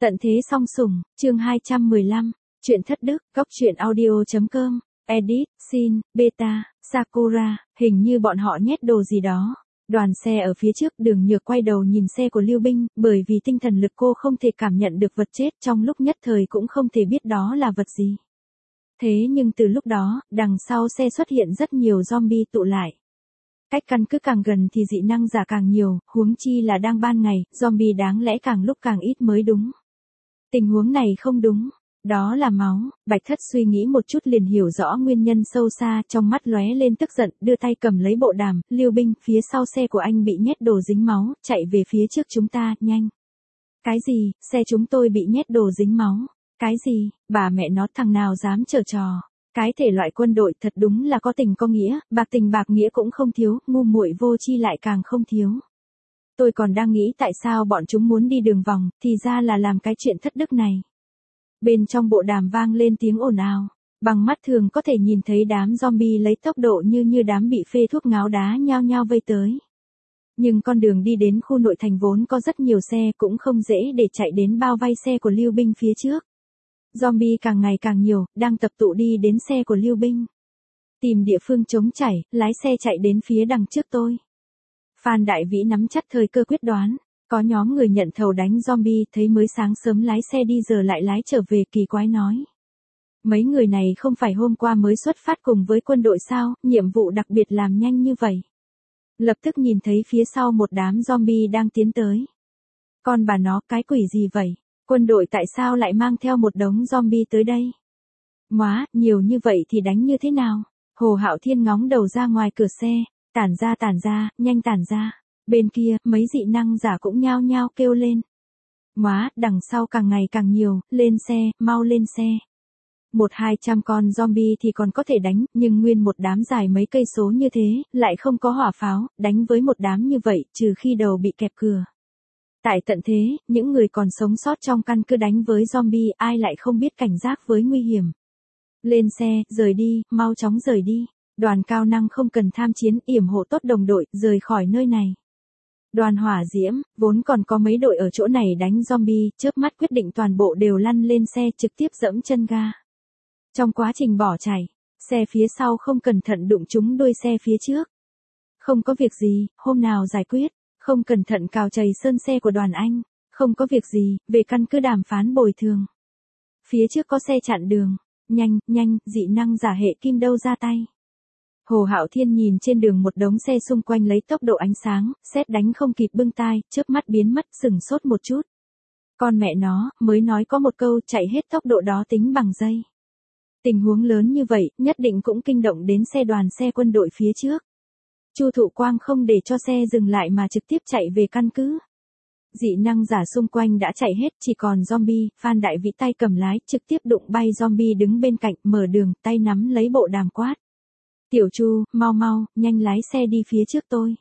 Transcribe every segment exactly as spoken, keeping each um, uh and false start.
Tận thế song sủng, chương hai trăm mười lăm, chuyện thất đức, góc truyện audio.com, edit, sin, beta, Sakura, hình như bọn họ nhét đồ gì đó. Đoàn xe ở phía trước, Đường Nhược quay đầu nhìn xe của Lưu Binh, bởi vì tinh thần lực cô không thể cảm nhận được vật chết, trong lúc nhất thời cũng không thể biết đó là vật gì. Thế nhưng từ lúc đó, đằng sau xe xuất hiện rất nhiều zombie tụ lại. Cách căn cứ càng gần thì dị năng giả càng nhiều, huống chi là đang ban ngày, zombie đáng lẽ càng lúc càng ít mới đúng. Tình huống này không đúng, đó là máu. Bạch Thất suy nghĩ một chút liền hiểu rõ nguyên nhân sâu xa, trong mắt lóe lên tức giận, đưa tay cầm lấy bộ đàm. Lưu Binh, phía sau xe của anh bị nhét đồ dính máu, chạy về phía trước chúng ta, nhanh. Cái gì, xe chúng tôi bị nhét đồ dính máu? Cái gì, bà mẹ nó, thằng nào dám giở trò? Cái thể loại quân đội thật đúng là có tình có nghĩa, bạc tình bạc nghĩa cũng không thiếu, ngu muội vô tri lại càng không thiếu. Tôi còn đang nghĩ tại sao bọn chúng muốn đi đường vòng, thì ra là làm cái chuyện thất đức này. Bên trong bộ đàm vang lên tiếng ồn ào, bằng mắt thường có thể nhìn thấy đám zombie lấy tốc độ như như đám bị phê thuốc ngáo đá nhao nhao vây tới. Nhưng con đường đi đến khu nội thành vốn có rất nhiều xe, cũng không dễ để chạy đến bao vây xe của Lưu Binh phía trước. Zombie càng ngày càng nhiều, đang tập tụ đi đến xe của Lưu Binh. Tìm địa phương trống chảy, lái xe chạy đến phía đằng trước tôi. Phan Đại Vĩ nắm chắc thời cơ quyết đoán, có nhóm người nhận thầu đánh zombie, thấy mới sáng sớm lái xe đi giờ lại lái trở về, kỳ quái nói. Mấy người này không phải hôm qua mới xuất phát cùng với quân đội sao, nhiệm vụ đặc biệt làm nhanh như vậy. Lập tức nhìn thấy phía sau một đám zombie đang tiến tới. Con bà nó, cái quỷ gì vậy? Quân đội tại sao lại mang theo một đống zombie tới đây? Móa, nhiều như vậy thì đánh như thế nào? Hồ Hạo Thiên ngóng đầu ra ngoài cửa xe, tản ra tản ra, nhanh tản ra. Bên kia, mấy dị năng giả cũng nhao nhao kêu lên. Móa, đằng sau càng ngày càng nhiều, lên xe, mau lên xe. Một hai trăm con zombie thì còn có thể đánh, nhưng nguyên một đám dài mấy cây số như thế, lại không có hỏa pháo, đánh với một đám như vậy, trừ khi đầu bị kẹp cửa. Tại tận thế, những người còn sống sót trong căn cứ đánh với zombie, ai lại không biết cảnh giác với nguy hiểm. Lên xe, rời đi, mau chóng rời đi. Đoàn cao năng không cần tham chiến, yểm hộ tốt đồng đội, rời khỏi nơi này. Đoàn hỏa diễm, vốn còn có mấy đội ở chỗ này đánh zombie, chớp mắt quyết định toàn bộ đều lăn lên xe, trực tiếp dẫm chân ga. Trong quá trình bỏ chạy, xe phía sau không cẩn thận đụng trúng đuôi xe phía trước. Không có việc gì, hôm nào giải quyết. Không cẩn thận cào chày sơn xe của Đoàn Anh. Không có việc gì, về căn cứ đàm phán bồi thường. Phía trước có xe chặn đường. Nhanh, nhanh, dị năng giả hệ kim đâu ra tay. Hồ Hạo Thiên nhìn trên đường một đống xe xung quanh lấy tốc độ ánh sáng, sét đánh không kịp bưng tai, chớp mắt biến mất, sừng sốt một chút. Con mẹ nó, mới nói có một câu, chạy hết tốc độ đó tính bằng giây. Tình huống lớn như vậy, nhất định cũng kinh động đến xe đoàn xe quân đội phía trước. Chu Thụ Quang không để cho xe dừng lại mà trực tiếp chạy về căn cứ. Dị năng giả xung quanh đã chạy hết, chỉ còn zombie. Phan Đại Vĩ tay cầm lái, trực tiếp đụng bay zombie đứng bên cạnh, mở đường, tay nắm lấy bộ đàm quát. Tiểu Chu, mau mau, nhanh lái xe đi phía trước tôi.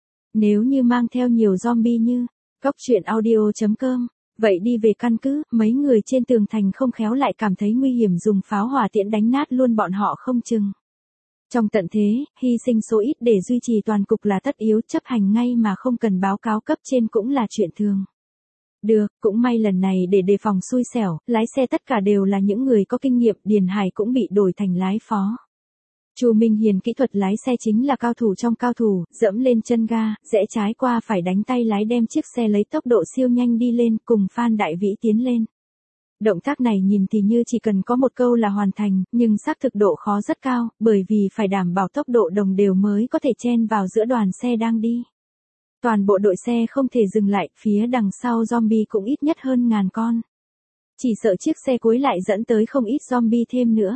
Nếu như mang theo nhiều zombie như, góc truyện audio.com, vậy đi về căn cứ, mấy người trên tường thành không khéo lại cảm thấy nguy hiểm dùng pháo hỏa tiễn đánh nát luôn bọn họ không chừng. Trong tận thế, hy sinh số ít để duy trì toàn cục là tất yếu, chấp hành ngay mà không cần báo cáo cấp trên cũng là chuyện thường. Được, cũng may lần này để đề phòng xui xẻo, lái xe tất cả đều là những người có kinh nghiệm, Điền Hải cũng bị đổi thành lái phó. Chu Minh Hiền kỹ thuật lái xe chính là cao thủ trong cao thủ, dẫm lên chân ga, rẽ trái qua phải đánh tay lái đem chiếc xe lấy tốc độ siêu nhanh đi lên, cùng Phan Đại Vĩ tiến lên. Động tác này nhìn thì như chỉ cần có một câu là hoàn thành, nhưng xác thực độ khó rất cao, bởi vì phải đảm bảo tốc độ đồng đều mới có thể chen vào giữa đoàn xe đang đi. Toàn bộ đội xe không thể dừng lại, phía đằng sau zombie cũng ít nhất hơn ngàn con. Chỉ sợ chiếc xe cuối lại dẫn tới không ít zombie thêm nữa.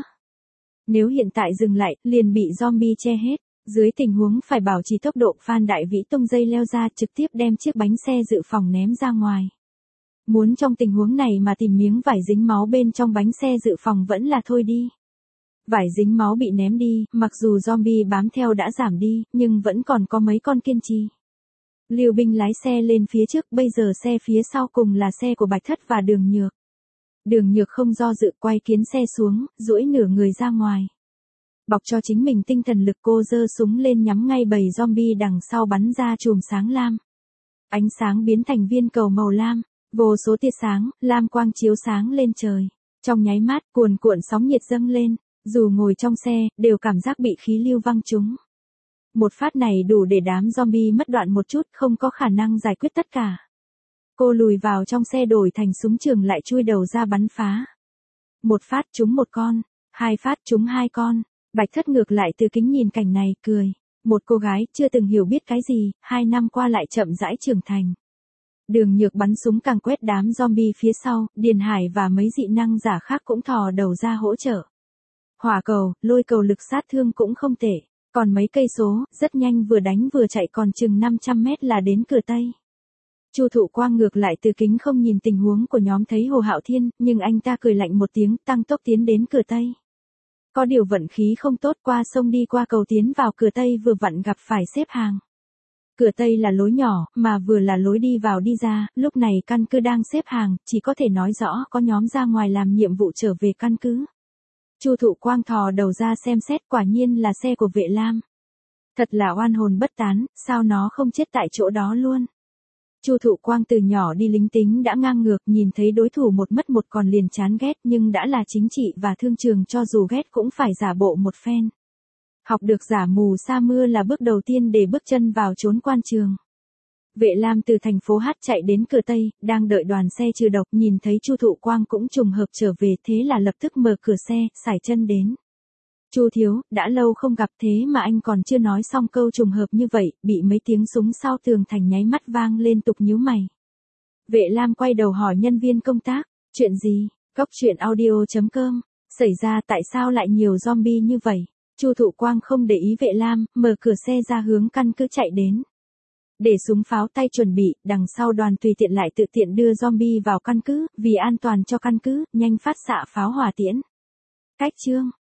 Nếu hiện tại dừng lại, liền bị zombie che hết. Dưới tình huống phải bảo trì tốc độ, Phan Đại Vĩ tung dây leo ra, trực tiếp đem chiếc bánh xe dự phòng ném ra ngoài. Muốn trong tình huống này mà tìm miếng vải dính máu bên trong bánh xe dự phòng vẫn là thôi đi. Vải dính máu bị ném đi, mặc dù zombie bám theo đã giảm đi, nhưng vẫn còn có mấy con kiên trì. Lưu Binh lái xe lên phía trước, bây giờ xe phía sau cùng là xe của Bạch Thất và Đường Nhược. Đường Nhược không do dự, quay kiến xe xuống, duỗi nửa người ra ngoài. Bọc cho chính mình tinh thần lực, cô giơ súng lên nhắm ngay bầy zombie đằng sau bắn ra chùm sáng lam. Ánh sáng biến thành viên cầu màu lam. Vô số tia sáng, lam quang chiếu sáng lên trời. Trong nháy mắt, cuồn cuộn sóng nhiệt dâng lên, dù ngồi trong xe, đều cảm giác bị khí lưu văng trúng. Một phát này đủ để đám zombie mất đoạn một chút, không có khả năng giải quyết tất cả. Cô lùi vào trong xe đổi thành súng trường lại chui đầu ra bắn phá. Một phát trúng một con, hai phát trúng hai con. Bạch Thất ngược lại từ kính nhìn cảnh này, cười. Một cô gái chưa từng hiểu biết cái gì, hai năm qua lại chậm rãi trưởng thành. Đường Nhược bắn súng càng quét đám zombie phía sau, Điền Hải và mấy dị năng giả khác cũng thò đầu ra hỗ trợ. Hỏa cầu, lôi cầu lực sát thương cũng không tệ. Còn mấy cây số, rất nhanh vừa đánh vừa chạy, còn chừng năm trăm mét là đến cửa Tây. Chu Thụ Quang ngược lại từ kính không nhìn tình huống của nhóm thấy Hồ Hạo Thiên, nhưng anh ta cười lạnh một tiếng, tăng tốc tiến đến cửa Tây. Có điều vận khí không tốt, qua sông đi qua cầu tiến vào cửa Tây vừa vặn gặp phải xếp hàng. Cửa Tây là lối nhỏ, mà vừa là lối đi vào đi ra, lúc này căn cứ đang xếp hàng, chỉ có thể nói rõ có nhóm ra ngoài làm nhiệm vụ trở về căn cứ. Chu Thụ Quang thò đầu ra xem xét, quả nhiên là xe của Vệ Lam. Thật là oan hồn bất tán, sao nó không chết tại chỗ đó luôn. Chu Thụ Quang từ nhỏ đi lính tính đã ngang ngược, nhìn thấy đối thủ một mất một còn liền chán ghét, nhưng đã là chính trị và thương trường, cho dù ghét cũng phải giả bộ một phen. Học được giả mù sa mưa là bước đầu tiên để bước chân vào chốn quan trường. Vệ Lam từ thành phố Hát chạy đến cửa Tây, đang đợi đoàn xe trừ độc, nhìn thấy Chu Thụ Quang cũng trùng hợp trở về, thế là lập tức mở cửa xe, sải chân đến. Chu thiếu, đã lâu không gặp, thế mà anh còn chưa nói xong câu trùng hợp như vậy, bị mấy tiếng súng sau tường thành nháy mắt vang lên, tục nhíu mày. Vệ Lam quay đầu hỏi nhân viên công tác, chuyện gì? Góc truyện audio chấm com, xảy ra tại sao lại nhiều zombie như vậy? Chu Thụ Quang không để ý Vệ Lam, mở cửa xe ra hướng căn cứ chạy đến. Để súng pháo tay chuẩn bị, đằng sau đoàn tùy tiện lại tự tiện đưa zombie vào căn cứ, vì an toàn cho căn cứ, nhanh phát xạ pháo hỏa tiễn. Cách chương